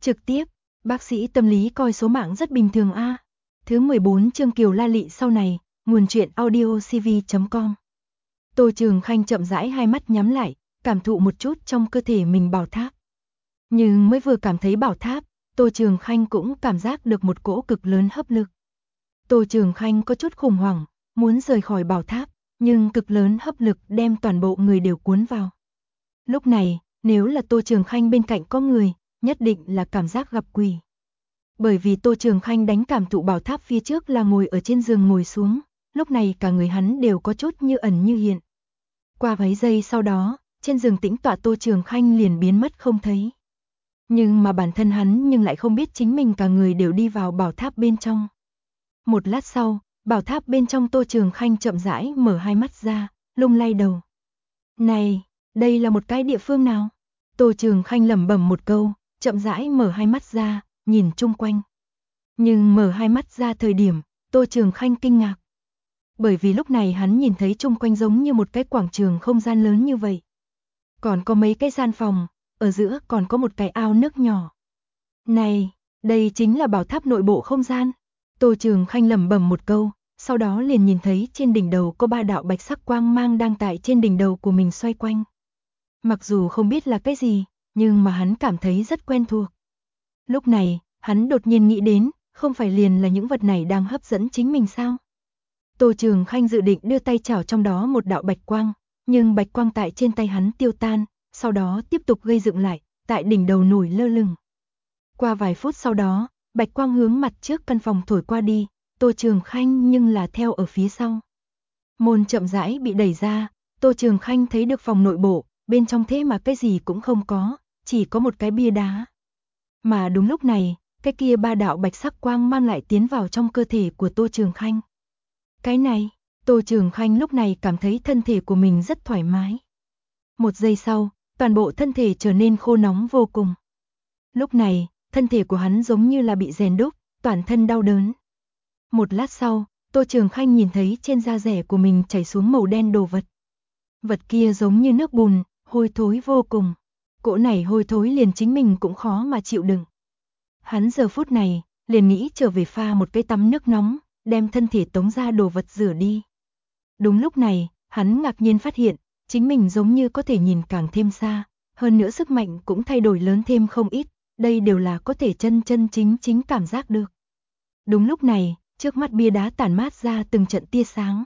Trực tiếp, bác sĩ tâm lý coi số mạng rất bình thường a. Thứ 14 chương Kiều La Lị sau này, nguồn truyện audiocv.com. Tô Trường Khanh chậm rãi hai mắt nhắm lại, cảm thụ một chút trong cơ thể mình bảo tháp. Nhưng mới vừa cảm thấy bảo tháp, Tô Trường Khanh cũng cảm giác được một cỗ cực lớn hấp lực. Tô Trường Khanh có chút khủng hoảng, muốn rời khỏi bảo tháp, nhưng cực lớn hấp lực đem toàn bộ người đều cuốn vào. Lúc này, nếu là Tô Trường Khanh bên cạnh có người, nhất định là cảm giác gặp quỷ. Bởi vì Tô Trường Khanh đánh cảm thụ bảo tháp phía trước là ngồi ở trên giường ngồi xuống, lúc này cả người hắn đều có chút như ẩn như hiện. Qua mấy giây sau đó, trên giường tĩnh tọa Tô Trường Khanh liền biến mất không thấy. Nhưng mà bản thân hắn nhưng lại không biết chính mình cả người đều đi vào bảo tháp bên trong. Một lát sau, bảo tháp bên trong Tô Trường Khanh chậm rãi mở hai mắt ra, lung lay đầu. Này, đây là một cái địa phương nào? Tô Trường Khanh lẩm bẩm một câu, chậm rãi mở hai mắt ra, nhìn chung quanh. Nhưng mở hai mắt ra thời điểm, Tô Trường Khanh kinh ngạc. Bởi vì lúc này hắn nhìn thấy chung quanh giống như một cái quảng trường không gian lớn như vậy. Còn có mấy cái gian phòng, ở giữa còn có một cái ao nước nhỏ. Này, đây chính là bảo tháp nội bộ không gian. Tô Trường Khanh lẩm bẩm một câu, sau đó liền nhìn thấy trên đỉnh đầu có 3 đạo bạch sắc quang mang đang tại trên đỉnh đầu của mình xoay quanh. Mặc dù không biết là cái gì, nhưng mà hắn cảm thấy rất quen thuộc. Lúc này, hắn đột nhiên nghĩ đến, không phải liền là những vật này đang hấp dẫn chính mình sao? Tô Trường Khanh dự định đưa tay chảo trong đó một đạo bạch quang, nhưng bạch quang tại trên tay hắn tiêu tan, sau đó tiếp tục gây dựng lại, tại đỉnh đầu nổi lơ lửng. Qua vài phút sau đó, bạch quang hướng mặt trước căn phòng thổi qua đi, Tô Trường Khanh nhưng là theo ở phía sau. Môn chậm rãi bị đẩy ra, Tô Trường Khanh thấy được phòng nội bộ, bên trong thế mà cái gì cũng không có, chỉ có một cái bia đá. Mà đúng lúc này, cái kia 3 đạo bạch sắc quang mang lại tiến vào trong cơ thể của Tô Trường Khanh. Cái này, Tô Trường Khanh lúc này cảm thấy thân thể của mình rất thoải mái. Một giây sau, toàn bộ thân thể trở nên khô nóng vô cùng. Lúc này, thân thể của hắn giống như là bị rèn đúc, toàn thân đau đớn. Một lát sau, Tô Trường Khanh nhìn thấy trên da rẻ của mình chảy xuống màu đen đồ vật. Vật kia giống như nước bùn, hôi thối vô cùng. Cỗ này hôi thối liền chính mình cũng khó mà chịu đựng. Hắn giờ phút này, liền nghĩ trở về pha một cái tắm nước nóng, đem thân thể tống ra đồ vật rửa đi. Đúng lúc này, hắn ngạc nhiên phát hiện, chính mình giống như có thể nhìn càng thêm xa, hơn nữa sức mạnh cũng thay đổi lớn thêm không ít, đây đều là có thể chân chính cảm giác được. Đúng lúc này, trước mắt bia đá tản mát ra từng trận tia sáng.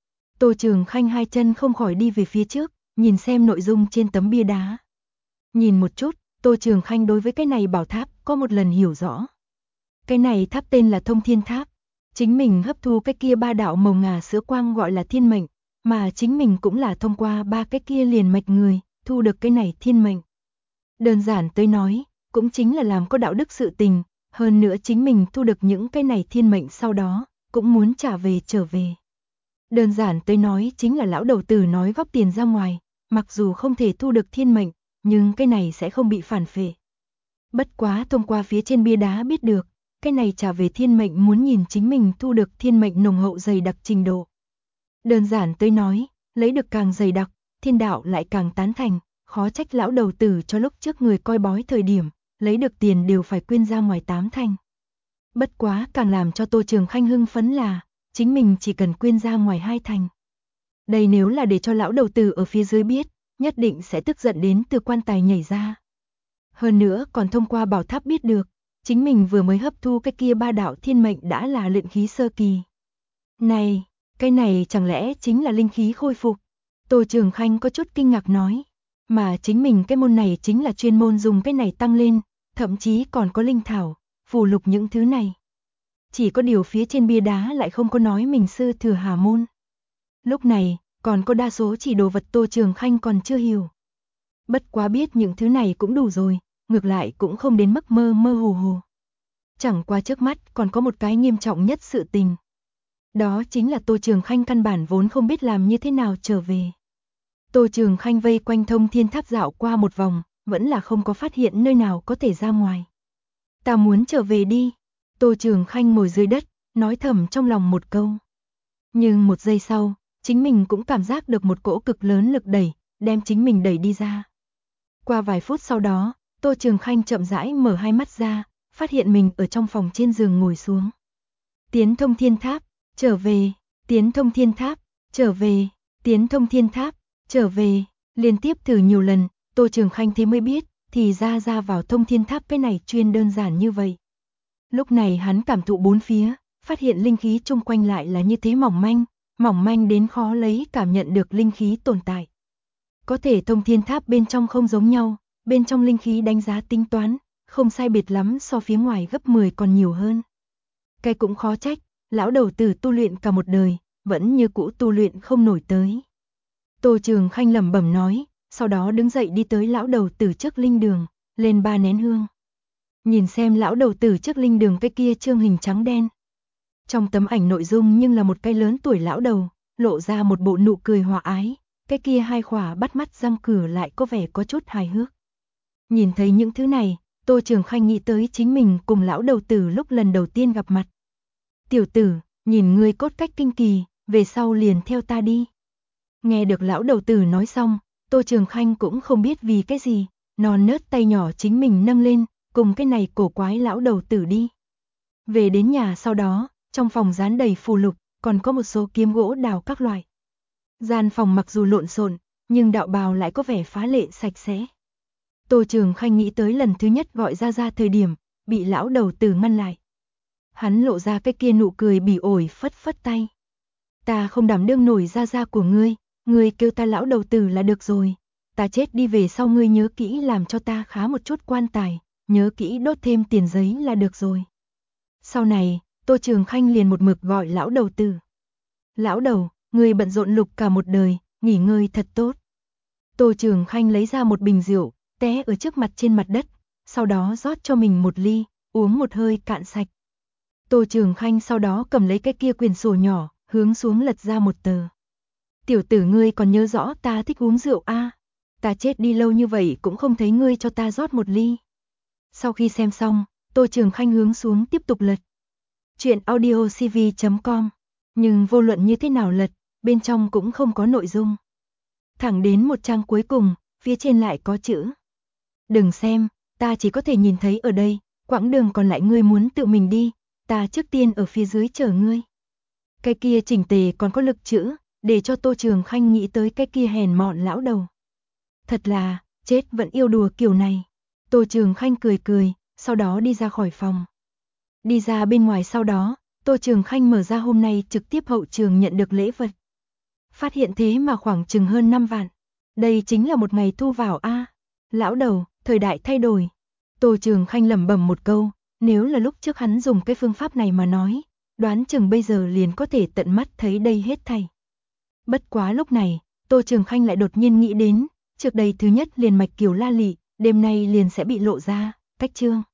Tô Trường Khanh hai chân không khỏi đi về phía trước, nhìn xem nội dung trên tấm bia đá. Nhìn một chút, Tô Trường Khanh đối với cái này bảo tháp có một lần hiểu rõ. Cái này tháp tên là Thông Thiên Tháp. Chính mình hấp thu cái kia 3 đạo màu ngà sữa quang gọi là thiên mệnh, mà chính mình cũng là thông qua 3 cái kia liền mạch người, thu được cái này thiên mệnh. Đơn giản tới nói, cũng chính là làm có đạo đức sự tình, hơn nữa chính mình thu được những cái này thiên mệnh sau đó, cũng muốn trở về. Đơn giản tới nói chính là lão đầu tử nói góp tiền ra ngoài, mặc dù không thể thu được thiên mệnh, nhưng cái này sẽ không bị phản phệ. Bất quá thông qua phía trên bia đá biết được, cái này trả về thiên mệnh muốn nhìn chính mình thu được thiên mệnh nồng hậu dày đặc trình độ. Đơn giản tới nói, lấy được càng dày đặc, thiên đạo lại càng tán thành, khó trách lão đầu tử cho lúc trước người coi bói thời điểm, lấy được tiền đều phải quyên ra ngoài 8 thành. Bất quá càng làm cho Tô Trường Khanh hưng phấn là, chính mình chỉ cần quyên ra ngoài 2 thành. Đây nếu là để cho lão đầu tử ở phía dưới biết, nhất định sẽ tức giận đến từ quan tài nhảy ra. Hơn nữa còn thông qua bảo tháp biết được, chính mình vừa mới hấp thu cái kia 3 đạo thiên mệnh đã là luyện khí sơ kỳ. Này, cái này chẳng lẽ chính là linh khí khôi phục? Tô Trường Khanh có chút kinh ngạc nói, mà chính mình cái môn này chính là chuyên môn dùng cái này tăng lên, thậm chí còn có linh thảo, phù lục những thứ này. Chỉ có điều phía trên bia đá lại không có nói mình sư thừa hà môn. Lúc này, còn có đa số chỉ đồ vật Tô Trường Khanh còn chưa hiểu. Bất quá biết những thứ này cũng đủ rồi, ngược lại cũng không đến mức mơ mơ hồ hồ. Chẳng qua trước mắt còn có một cái nghiêm trọng nhất sự tình. Đó chính là Tô Trường Khanh căn bản vốn không biết làm như thế nào trở về. Tô Trường Khanh vây quanh Thông Thiên Tháp dạo qua một vòng, vẫn là không có phát hiện nơi nào có thể ra ngoài. Ta muốn trở về đi. Tô Trường Khanh ngồi dưới đất, nói thầm trong lòng một câu. Nhưng một giây sau, chính mình cũng cảm giác được một cỗ cực lớn lực đẩy, đem chính mình đẩy đi ra. Qua vài phút sau đó, Tô Trường Khanh chậm rãi mở hai mắt ra, phát hiện mình ở trong phòng trên giường ngồi xuống. Tiến Thông Thiên Tháp, trở về, Tiến Thông Thiên Tháp, trở về, Tiến Thông Thiên Tháp, trở về, liên tiếp thử nhiều lần, Tô Trường Khanh thế mới biết, thì ra vào Thông Thiên Tháp cái này chuyên đơn giản như vậy. Lúc này hắn cảm thụ bốn phía, phát hiện linh khí chung quanh lại là như thế mỏng manh đến khó lấy cảm nhận được linh khí tồn tại. Có thể Thông Thiên Tháp bên trong không giống nhau, bên trong linh khí đánh giá tính toán, không sai biệt lắm so phía ngoài gấp 10 còn nhiều hơn. Cái cũng khó trách, lão đầu tử tu luyện cả một đời, vẫn như cũ tu luyện không nổi tới. Tô Trường Khanh lẩm bẩm nói, sau đó đứng dậy đi tới lão đầu tử trước linh đường, lên 3 nén hương. Nhìn xem lão đầu tử trước linh đường cái kia trương hình trắng đen. Trong tấm ảnh nội dung nhưng là một cái lớn tuổi lão đầu, lộ ra một bộ nụ cười hòa ái, cái kia hai khỏa bắt mắt răng cửa lại có vẻ có chút hài hước. Nhìn thấy những thứ này, Tô Trường Khanh nghĩ tới chính mình cùng lão đầu tử lúc lần đầu tiên gặp mặt. Tiểu tử, nhìn ngươi cốt cách kinh kỳ, về sau liền theo ta đi. Nghe được lão đầu tử nói xong, Tô Trường Khanh cũng không biết vì cái gì, non nớt tay nhỏ chính mình nâng lên, cùng cái này cổ quái lão đầu tử đi. Về đến nhà sau đó, trong phòng dán đầy phù lục, còn có một số kiếm gỗ đào các loại. Gian phòng mặc dù lộn xộn, nhưng đạo bào lại có vẻ phá lệ sạch sẽ. Tô Trường Khanh nghĩ tới lần thứ nhất gọi ra thời điểm, bị lão đầu tử ngăn lại. Hắn lộ ra cái kia nụ cười bỉ ổi phất phất tay. Ta không đảm đương nổi ra của ngươi kêu ta lão đầu tử là được rồi. Ta chết đi về sau ngươi nhớ kỹ làm cho ta khá một chút quan tài, nhớ kỹ đốt thêm tiền giấy là được rồi. Sau này, Tô Trường Khanh liền một mực gọi lão đầu tử. Lão đầu, ngươi bận rộn lục cả một đời, nghỉ ngơi thật tốt. Tô Trường Khanh lấy ra một bình rượu, té ở trước mặt trên mặt đất, sau đó rót cho mình một ly, uống một hơi cạn sạch. Tô Trường Khanh sau đó cầm lấy cái kia quyển sổ nhỏ, hướng xuống lật ra một tờ. Tiểu tử ngươi còn nhớ rõ ta thích uống rượu a? Ta chết đi lâu như vậy cũng không thấy ngươi cho ta rót một ly. Sau khi xem xong, Tô Trường Khanh hướng xuống tiếp tục lật. Chuyện audiocv.com. Nhưng vô luận như thế nào lật, bên trong cũng không có nội dung. Thẳng đến một trang cuối cùng, phía trên lại có chữ. Đừng xem, ta chỉ có thể nhìn thấy ở đây, quãng đường còn lại ngươi muốn tự mình đi, ta trước tiên ở phía dưới chờ ngươi. Cái kia chỉnh tề còn có lực chữ, để cho Tô Trường Khanh nghĩ tới cái kia hèn mọn lão đầu. Thật là, chết vẫn yêu đùa kiểu này. Tô Trường Khanh cười, sau đó đi ra khỏi phòng. Đi ra bên ngoài sau đó, Tô Trường Khanh mở ra hôm nay trực tiếp hậu trường nhận được lễ vật. Phát hiện thế mà khoảng chừng hơn 5 vạn. Đây chính là một ngày thu vào a. Lão đầu, thời đại thay đổi. Tô Trường Khanh lẩm bẩm một câu, nếu là lúc trước hắn dùng cái phương pháp này mà nói, đoán chừng bây giờ liền có thể tận mắt thấy đây hết thảy. Bất quá lúc này, Tô Trường Khanh lại đột nhiên nghĩ đến, trước đây thứ nhất liền mạch Kiều La Lị, đêm nay liền sẽ bị lộ ra, cách chương.